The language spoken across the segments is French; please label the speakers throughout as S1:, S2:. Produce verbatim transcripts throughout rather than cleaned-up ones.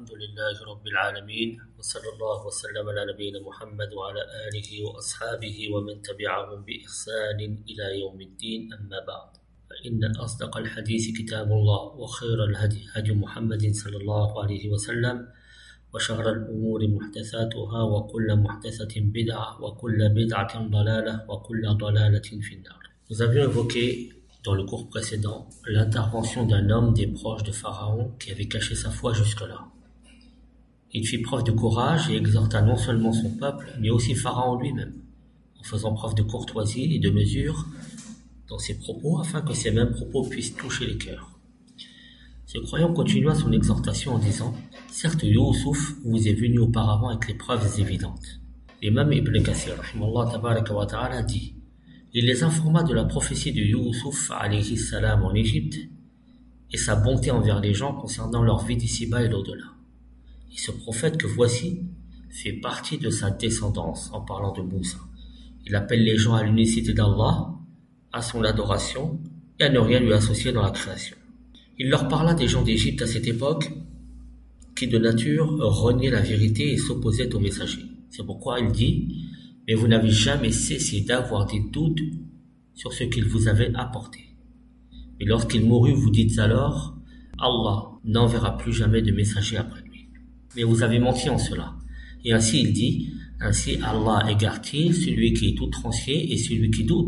S1: الحمد لله رب العالمين وصلى الله وسلم على نبينا محمد وعلى آله وأصحابه ومن تبعهم بإحسان إلى يوم الدين أما بعد فإن أصدق الحديث كتاب الله وخير الهدي هدي محمد صلى الله عليه وسلم وشر الأمور محدثاتها وكل محدثة بدعة وكل بدعة ضلالة وكل ضلالة في النار. Nous avions évoqué dans le cours précédent l'intervention d'un homme des proches de Pharaon qui avait caché sa foi jusque-là. Il fit preuve de courage et exhorta non seulement son peuple, mais aussi Pharaon lui-même, en faisant preuve de courtoisie et de mesure dans ses propos afin que ces mêmes propos puissent toucher les cœurs. Ce croyant continua son exhortation en disant « Certes, Youssouf vous est venu auparavant avec les preuves évidentes. » L'imam Ibn Kathir, rahimallahu tabaraka wa ta'ala, dit « Il les informa de la prophétie de Youssouf alayhi salam en Égypte et sa bonté envers les gens concernant leur vie d'ici-bas et l'au-delà. Et ce prophète que voici fait partie de sa descendance en parlant de Moussa. Il appelle les gens à l'unicité d'Allah, à son adoration et à ne rien lui associer dans la création. Il leur parla des gens d'Égypte à cette époque qui de nature reniaient la vérité et s'opposaient aux messagers. C'est pourquoi il dit « Mais vous n'avez jamais cessé d'avoir des doutes sur ce qu'il vous avait apporté. Mais lorsqu'il mourut, vous dites alors « Allah n'enverra plus jamais de messager après lui. » Mais vous avez menti en cela. Et ainsi il dit « Ainsi Allah égare-t-il celui qui est outrancier et celui qui doute. »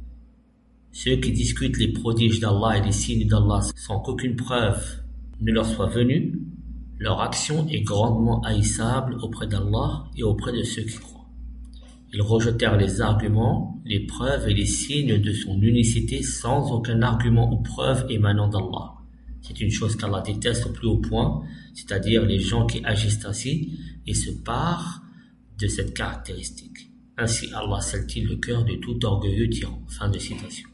S1: Ceux qui discutent les prodiges d'Allah et les signes d'Allah sans qu'aucune preuve ne leur soit venue, leur action est grandement haïssable auprès d'Allah et auprès de ceux qui croient. Ils rejetèrent les arguments, les preuves et les signes de son unicité sans aucun argument ou preuve émanant d'Allah. C'est une chose qu'Allah déteste au plus haut point, c'est-à-dire les gens qui agissent ainsi et se parent de cette caractéristique. Ainsi Allah scelle-t-il le cœur de tout orgueilleux tyran. Fin de citation.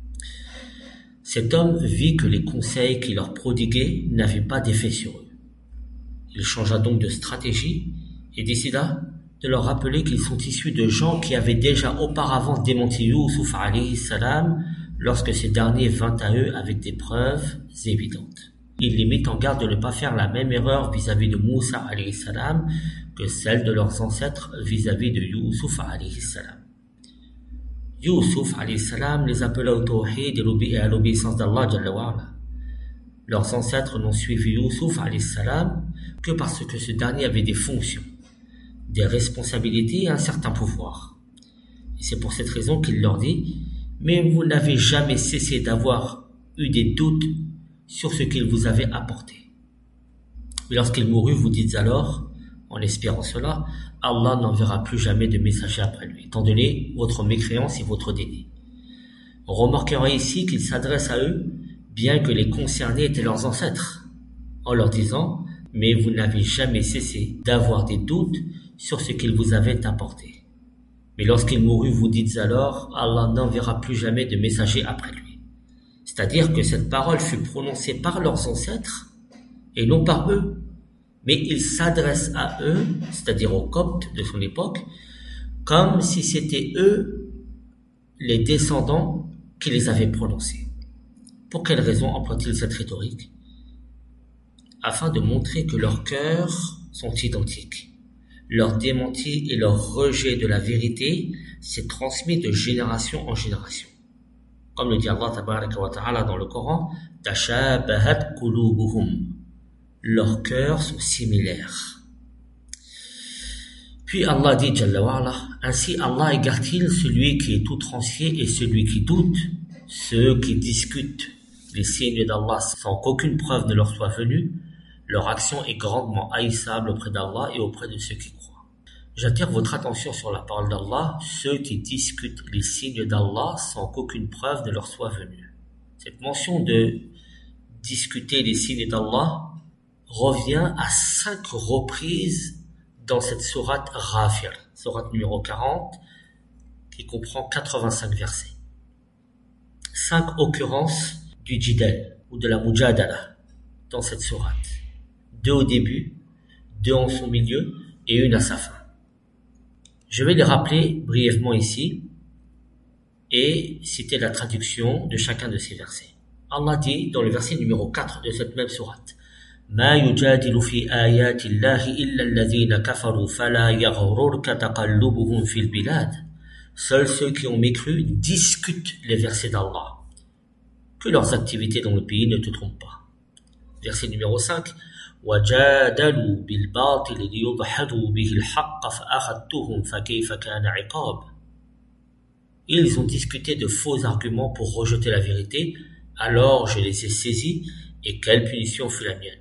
S1: Cet homme vit que les conseils qu'il leur prodiguait n'avaient pas d'effet sur eux. Il changea donc de stratégie et décida de leur rappeler qu'ils sont issus de gens qui avaient déjà auparavant démenti Youssouf alayhi salam lorsque ce dernier vint à eux avec des preuves évidentes. Il les mit en garde de ne pas faire la même erreur vis-à-vis de Moussa alayhi salam que celle de leurs ancêtres vis-à-vis de Youssouf alayhi salam. Youssouf alayhi salam les appela au tawhid et à l'obéissance d'Allah Jalla wa Ala. Leurs ancêtres n'ont suivi Youssouf alayhi salam que parce que ce dernier avait des fonctions, des responsabilités et un certain pouvoir. Et c'est pour cette raison qu'il leur dit « Mais vous n'avez jamais cessé d'avoir eu des doutes sur ce qu'il vous avait apporté. Mais lorsqu'il mourut, vous dites alors, en espérant cela, Allah n'enverra plus jamais de messager après lui, étant donné votre mécréance et votre déni. » On remarquera ici qu'il s'adresse à eux, bien que les concernés étaient leurs ancêtres, en leur disant « Mais vous n'avez jamais cessé d'avoir des doutes sur ce qu'il vous avait apporté. Mais lorsqu'il mourut, vous dites alors, Allah n'enverra plus jamais de messager après lui. » C'est-à-dire que cette parole fut prononcée par leurs ancêtres et non par eux. Mais il s'adresse à eux, c'est-à-dire aux Coptes de son époque, comme si c'était eux, les descendants, qui les avaient prononcés. Pour quelle raison emploie-t-il cette rhétorique? Afin de montrer que leurs cœurs sont identiques. Leur démenti et leur rejet de la vérité s'est transmis de génération en génération. Comme le dit Allah tabaraka wa ta'ala dans le Coran, « Tashabahat qulubuhum » leurs cœurs sont similaires. Puis Allah dit Jalla wa Ala, ainsi Allah égare-t-il celui qui est outrancier et celui qui doute, ceux qui discutent les signes d'Allah sans qu'aucune preuve ne leur soit venue, leur action est grandement haïssable auprès d'Allah et auprès de ceux qui croient. J'attire votre attention sur la parole d'Allah, ceux qui discutent les signes d'Allah sans qu'aucune preuve ne leur soit venue. Cette mention de discuter les signes d'Allah revient à cinq reprises dans cette sourate Ghafir, sourate numéro quarante, qui comprend quatre-vingt-cinq versets. Cinq occurrences du jidal ou de la mujadala dans cette sourate. Deux au début, deux en son milieu et une à sa fin. Je vais les rappeler brièvement ici et citer la traduction de chacun de ces versets. Allah dit dans le verset numéro quatre de cette même sourate ما يجادل في آيات الله إلا الذين كفروا فلا يغررك تقلبهم في البلاد. Seuls ceux qui ont mécru discutent les versets d'Allah. Que leurs activités dans le pays ne te trompent pas. Verset numéro cinq. وجادلوا بالباطل ليضحدوا به الحق فأخذتهم فكيف كان عقاب. Ils ont discuté de faux arguments pour rejeter la vérité, alors je les ai saisis, et quelle punition fut la mienne.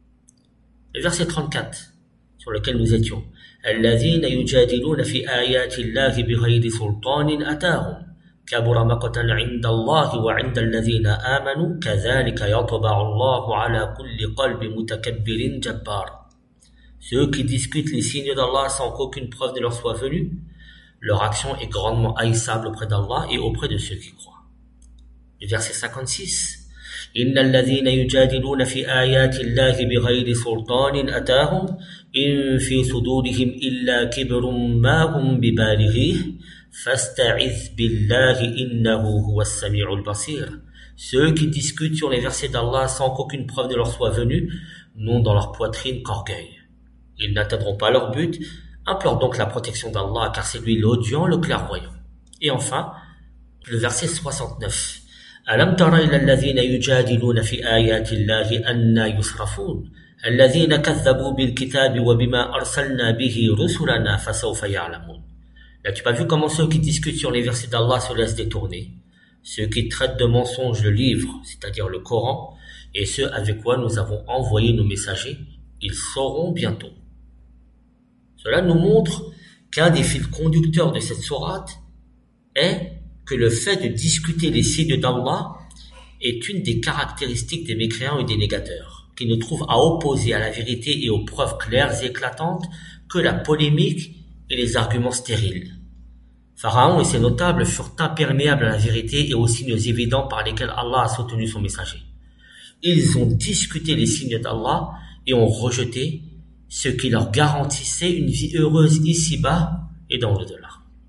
S1: Le verset trente-quatre, sur lequel nous étions. الذين يجادلون في آيات الله بغير سلطان أتاهم كبر مقتا عند الله وعند الذين آمنوا كذلك يطبع الله على كل قلب متكبر جبار. Ceux qui discutent les signes d'Allah sans qu'aucune preuve ne leur soit venue, leur action est grandement haïssable auprès d'Allah et auprès de ceux qui croient. Le verset cinquante-six. إن الذين يجادلون في آيات الله بغير سلطان أتاهم إن في صدورهم إلا كبر ما هم ببالغيه فاستعذ بالله إنه هو السميع البصير. Ceux qui discutent sur les versets d'Allah sans qu'aucune preuve ne leur soit venue n'ont dans leur poitrine qu'orgueil. Ils n'atteindront pas leur but. Implore donc la protection d'Allah car c'est lui l'audient, le clairvoyant. Et enfin, le verset soixante-neuf. ألم تر إلى الذين يجادلون في آيات الله أنى يصرفون الذين كذبوا بالكتاب وبما أرسلنا به رسلنا فسوف يعلمون. N'as-tu pas vu comment ceux qui discutent sur les versets d'Allah se laissent détourner? Ceux qui traitent de mensonges le livre, c'est-à-dire le Coran, et ceux avec quoi nous avons envoyé nos messagers, ils sauront bientôt. Cela nous montre qu'un des fils conducteurs de cette sourate est que le fait de discuter les signes d'Allah est une des caractéristiques des mécréants et des négateurs, qui ne trouvent à opposer à la vérité et aux preuves claires et éclatantes que la polémique et les arguments stériles. Pharaon et ses notables furent imperméables à la vérité et aux signes évidents par lesquels Allah a soutenu son messager. Ils ont discuté les signes d'Allah et ont rejeté ce qui leur garantissait une vie heureuse ici-bas et dans l'au-delà.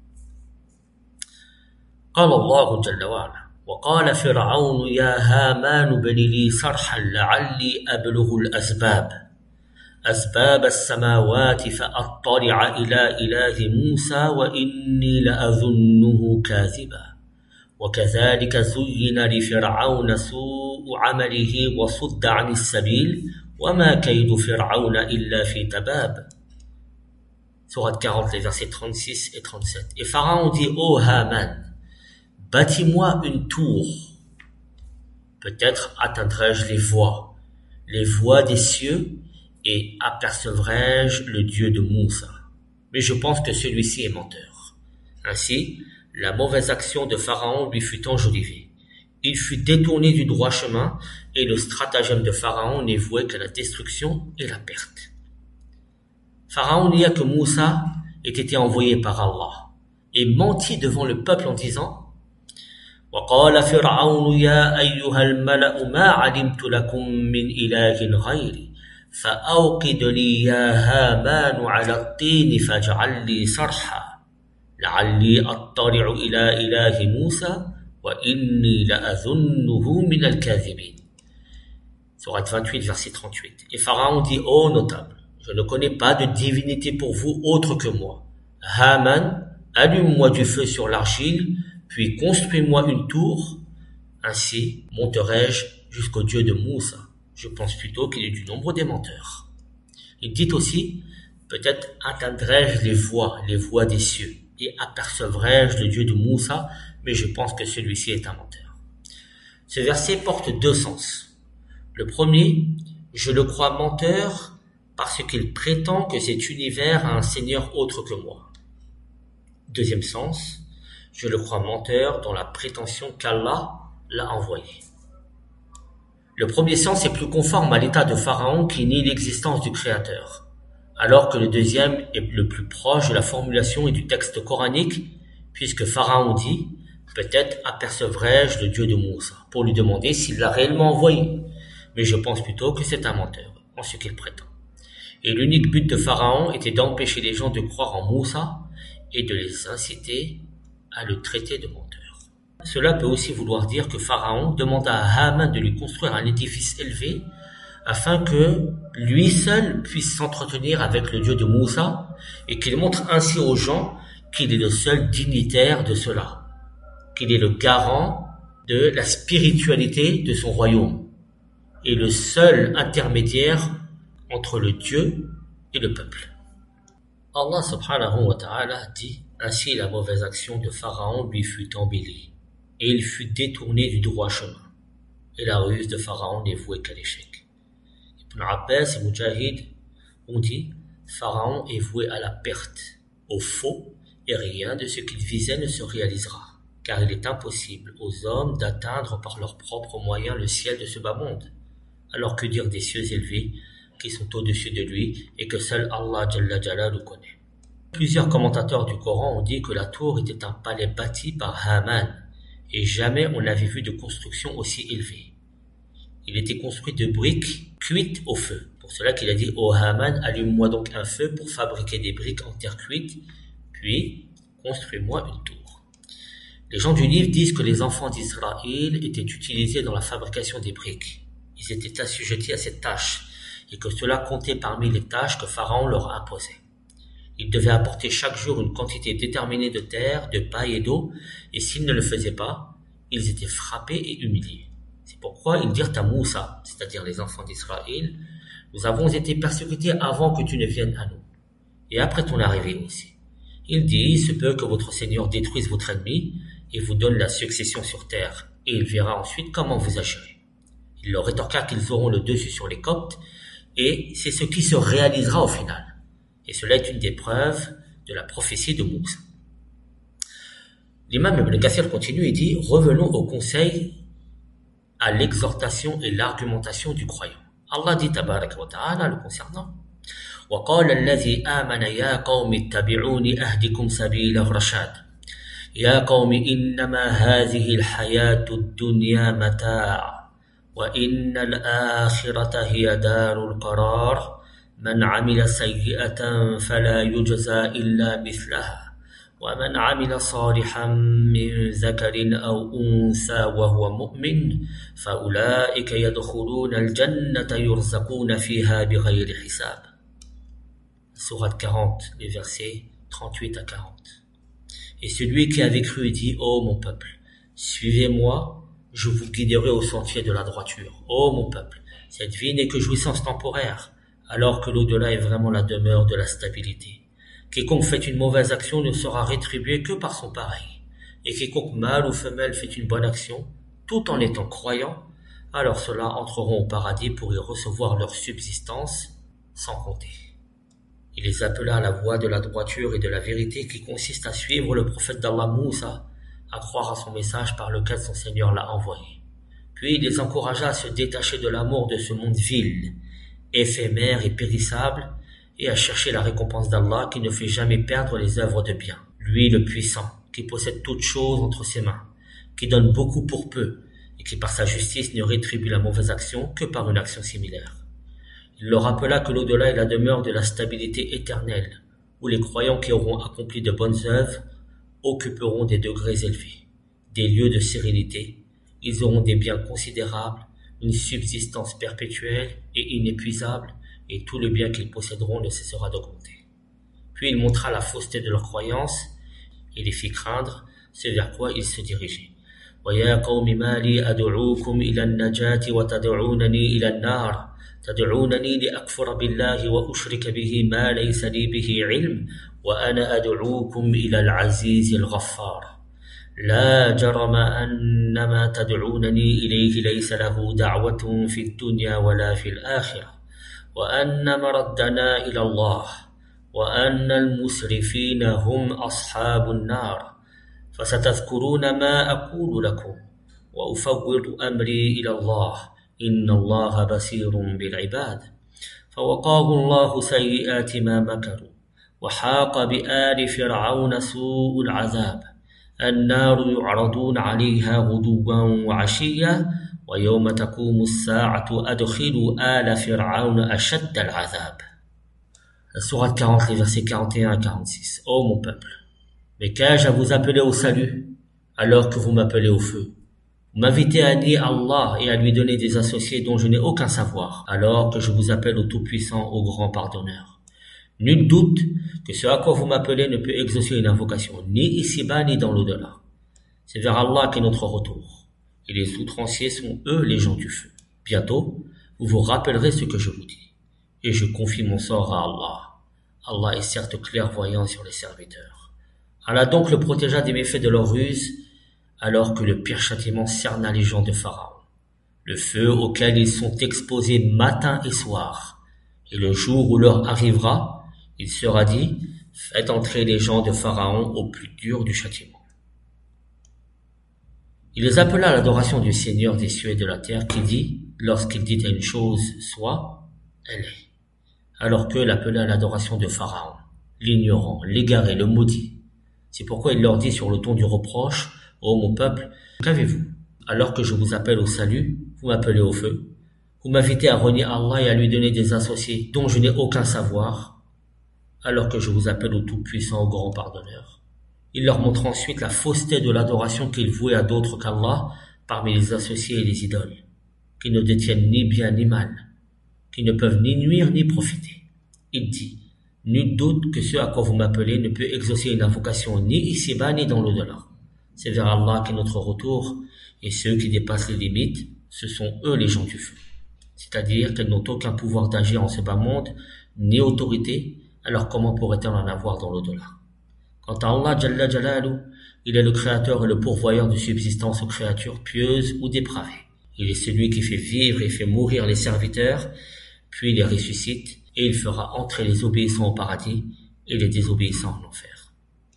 S1: قال الله جل وعلا وقال فرعون يا هامان ابن لي صرحا لعلي أبلغ الأسباب أسباب السماوات فأطلع إلى إله موسى وإني لأظنه كاذبا وكذلك زين لفرعون سوء عمله وصد عن السبيل وما كيد فرعون إلا في تباب. Sourate quarante, les versets trente-six et trente-sept. Et Pharaon dit, ô Haman, bâtis-moi une tour. Peut-être atteindrai-je les voies, les voies des cieux, et apercevrai-je le Dieu de Moussa. Mais je pense que celui-ci est menteur. Ainsi, la mauvaise action de Pharaon lui fut enjolivée. Il fut détourné du droit chemin, et le stratagème de Pharaon n'est voué qu'à la destruction et la perte. Pharaon nia que Moussa ait été envoyé par Allah, et mentit devant le peuple en disant وقال فرعون يا أيها الملأ ما علمت لكم من إله غيري فأوقد لي يا هامان على الطين فاجعل لي صرحا لعلي أطلع إلى إله موسى وإني لأظنه من الكاذبين. Sourate vingt-huit, verset trente-huit. Et Pharaon dit, ô notable, je ne connais pas de divinité pour vous autre que moi. Haman, allume-moi du feu sur l'argile, puis construis-moi une tour, ainsi monterai-je jusqu'au Dieu de Moussa. Je pense plutôt qu'il est du nombre des menteurs. Il dit aussi, peut-être atteindrai-je les voies, les voies des cieux, et apercevrai-je le Dieu de Moussa, mais je pense que celui-ci est un menteur. Ce verset porte deux sens. Le premier, je le crois menteur parce qu'il prétend que cet univers a un Seigneur autre que moi. Deuxième sens, je le crois menteur dans la prétention qu'Allah l'a envoyé. Le premier sens est plus conforme à l'état de Pharaon qui nie l'existence du Créateur, alors que le deuxième est le plus proche de la formulation et du texte coranique, puisque Pharaon dit « Peut-être apercevrai-je le Dieu de Moussa » pour lui demander s'il l'a réellement envoyé, mais je pense plutôt que c'est un menteur, en ce qu'il prétend. Et l'unique but de Pharaon était d'empêcher les gens de croire en Moussa et de les inciter à le traiter de menteur. Cela peut aussi vouloir dire que Pharaon demanda à Haman de lui construire un édifice élevé afin que lui seul puisse s'entretenir avec le Dieu de Moussa et qu'il montre ainsi aux gens qu'il est le seul dignitaire de cela, qu'il est le garant de la spiritualité de son royaume et le seul intermédiaire entre le Dieu et le peuple. Allah subhanahu wa ta'ala dit: ainsi la mauvaise action de Pharaon lui fut embellie, et il fut détourné du droit chemin, et la ruse de Pharaon n'est vouée qu'à l'échec. Ibn Abbas et Mujahid ont dit: Pharaon est voué à la perte, au faux, et rien de ce qu'il visait ne se réalisera, car il est impossible aux hommes d'atteindre par leurs propres moyens le ciel de ce bas monde. Alors que dire des cieux élevés qui sont au-dessus de lui et que seul Allah Jalla Jalaluhu connaît. Plusieurs commentateurs du Coran ont dit que la tour était un palais bâti par Haman et jamais on n'avait vu de construction aussi élevée. Il était construit de briques cuites au feu. Pour cela qu'il a dit: ô Haman, allume-moi donc un feu pour fabriquer des briques en terre cuite, puis construis-moi une tour. Les gens du livre disent que les enfants d'Israël étaient utilisés dans la fabrication des briques. Ils étaient assujettis à cette tâche et que cela comptait parmi les tâches que Pharaon leur imposait. Ils devaient apporter chaque jour une quantité déterminée de terre, de paille et d'eau, et s'ils ne le faisaient pas, ils étaient frappés et humiliés. C'est pourquoi ils dirent à Moussa, c'est-à-dire les enfants d'Israël: nous avons été persécutés avant que tu ne viennes à nous, et après ton arrivée aussi. Il dit: il se peut que votre Seigneur détruise votre ennemi et vous donne la succession sur terre, et il verra ensuite comment vous agirez. Il leur rétorqua qu'ils auront le dessus sur les Coptes, et c'est ce qui se réalisera au final. Et cela est une des preuves de la prophétie de Moussa. L'imam Ibn Kathir continue et dit: revenons au conseil, à l'exhortation et l'argumentation du croyant. Allah dit tabarak wa ta'ala le concernant: وقال الذي آمن يا قوم اتبعوني أهدكم سبيل الرشاد يا قوم إنما هذه الحياة الدنيا متاع وإن الآخرة هي دار القرار من عمل سيئة فلا يجزى إلا مثلها ومن عمل صالحا من ذكر أو أنثى وهو مؤمن فأولئك يدخلون الجنة يرزقون فيها بغير حساب. Sourate quarante, les versets trente-huit à quarante. Et celui qui avait cru dit: ô mon peuple, suivez-moi, je vous guiderai au sentier de la droiture. Ô mon peuple, cette vie n'est que jouissance temporaire, alors que l'au-delà est vraiment la demeure de la stabilité. Quiconque fait une mauvaise action ne sera rétribué que par son pareil. Et quiconque mâle ou femelle fait une bonne action, tout en étant croyant, alors ceux-là entreront au paradis pour y recevoir leur subsistance sans compter. Il les appela à la voie de la droiture et de la vérité qui consiste à suivre le prophète d'Allah Moussa, à croire à son message par lequel son Seigneur l'a envoyé. Puis il les encouragea à se détacher de l'amour de ce monde vil, éphémère et périssable, et à chercher la récompense d'Allah qui ne fait jamais perdre les œuvres de bien. Lui le puissant, qui possède toutes choses entre ses mains, qui donne beaucoup pour peu, et qui par sa justice ne rétribue la mauvaise action que par une action similaire. Il leur rappela que l'au-delà est la demeure de la stabilité éternelle, où les croyants qui auront accompli de bonnes œuvres occuperont des degrés élevés, des lieux de sérénité, ils auront des biens considérables, une subsistance perpétuelle et inépuisable, et tout le bien qu'ils posséderont ne cessera d'augmenter. Puis il montra la fausseté de leur croyance et les fit craindre ce vers quoi ils se dirigeaient. وَيَا قَوْمِ مَا لِي أَدْعُوكُمْ إِلَى النَّجَاةِ وَتَدْعُونَنِي إِلَى النَّارِ تدعونني لأكفر بالله وأشرك به ما ليس لي به علم وأنا أدعوكم إلى العزيز الغفار لا جرم أن ما تدعونني إليه ليس له دعوة في الدنيا ولا في الآخرة وأن مردنا إلى الله وأن المسرفين هم أصحاب النار فستذكرون ما أقول لكم وأفوض أمري إلى الله إن الله بصير بالعباد فوقاه الله سيئات ما مكروا وحاق بآل فرعون سوء العذاب النار يعرضون عليها غدوا وعشيا ويوم تقوم الساعة أدخلوا آل فرعون أشد العذاب. La sourate quarante, les versets quarante et un à quarante-six. Ô mon peuple, mais qu'ai-je à vous appeler au salut alors que vous m'appelez au feu? Vous m'invitez à nier Allah et à lui donner des associés dont je n'ai aucun savoir, alors que je vous appelle au Tout-Puissant, au Grand Pardonneur. Nul doute que ce à quoi vous m'appelez ne peut exaucer une invocation, ni ici-bas ni dans l'au-delà. C'est vers Allah qu'est notre retour, et les outranciers sont eux les gens du feu. Bientôt, vous vous rappellerez ce que je vous dis, et je confie mon sort à Allah. Allah est certes clairvoyant sur les serviteurs. Allah donc le protégea des méfaits de leur ruse, alors que le pire châtiment cerna les gens de Pharaon, le feu auquel ils sont exposés matin et soir. Et le jour où l'heure arrivera, il sera dit, faites entrer les gens de Pharaon au plus dur du châtiment. Il les appela à l'adoration du Seigneur des cieux et de la terre, qui dit, lorsqu'il dit à une chose soit, elle est. Alors qu'eux l'appelaient à l'adoration de Pharaon, l'ignorant, l'égaré, le maudit. C'est pourquoi il leur dit sur le ton du reproche, ô mon peuple, qu'avez-vous? Alors que je vous appelle au salut, vous m'appelez au feu. Vous m'invitez à renier Allah et à lui donner des associés dont je n'ai aucun savoir, alors que je vous appelle au Tout-Puissant, au Grand Pardonneur. Il leur montre ensuite la fausseté de l'adoration qu'ils vouaient à d'autres qu'Allah parmi les associés et les idoles, qui ne détiennent ni bien ni mal, qui ne peuvent ni nuire ni profiter. Il dit, nul doute que ce à quoi vous m'appelez ne peut exaucer une invocation ni ici-bas ni dans l'au-delà. C'est vers Allah qu'est notre retour, et ceux qui dépassent les limites, ce sont eux les gens du feu. C'est-à-dire qu'elles n'ont aucun pouvoir d'agir en ce bas monde, ni autorité, alors comment pourrait-elles en avoir dans l'au-delà? Quant à Allah Jalla Jalalu, il est le créateur et le pourvoyeur de subsistance aux créatures pieuses ou dépravées. Il est celui qui fait vivre et fait mourir les serviteurs, puis les ressuscite, et il fera entrer les obéissants au paradis et les désobéissants en enfer.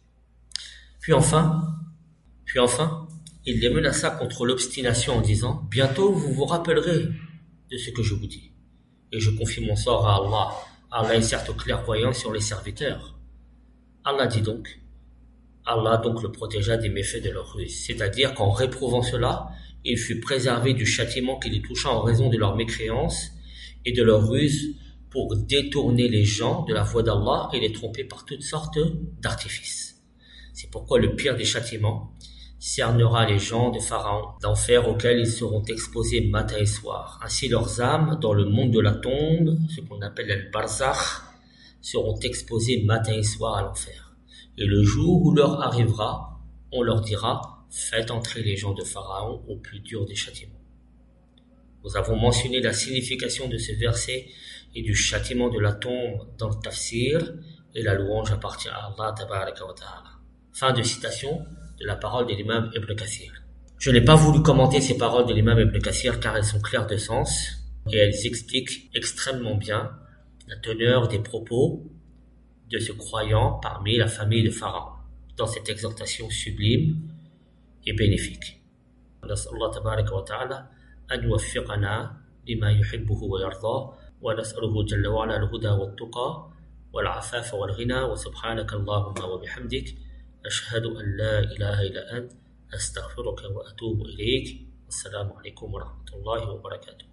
S1: Puis enfin, puis enfin, il les menaça contre l'obstination en disant, bientôt vous vous rappellerez de ce que je vous dis, et je confie mon sort à Allah. Allah est certes clairvoyant sur les serviteurs. Allah dit donc, Allah donc le protégea des méfaits de leur ruse, c'est-à-dire qu'en réprouvant cela, il fut préservé du châtiment qui les toucha en raison de leur mécréance et de leur ruse pour détourner les gens de la voie d'Allah et les tromper par toutes sortes d'artifices. C'est pourquoi le pire des châtiments cernera les gens de Pharaon, l'enfer auquel ils seront exposés matin et soir. Ainsi leurs âmes, dans le monde de la tombe, ce qu'on appelle le barzakh, seront exposées matin et soir à l'enfer. Et le jour où l'heure arrivera, on leur dira, faites entrer les gens de Pharaon au plus dur des châtiments. Nous avons mentionné la signification de ce verset et du châtiment de la tombe dans le tafsir, et la louange appartient à Allah tabaraka wa ta'ala. Fin de citation de la parole de l'imam Ibn Kathir. Je n'ai pas voulu commenter ces paroles de l'imam Ibn Kathir car elles sont claires de sens et elles expliquent extrêmement bien la teneur des propos de ce croyant parmi la famille de Pharaon dans cette exhortation sublime et bénéfique. نسأل الله تبارك وتعالى أن يوفقنا لما يحبه ويرضاه ونسأله جل وعلا الهدى والتقى والعفاف والغنى وسبحانك اللهم وبحمدك أشهد أن لا إله إلا أنت أستغفرك وأتوب إليك. السلام عليكم ورحمة الله وبركاته.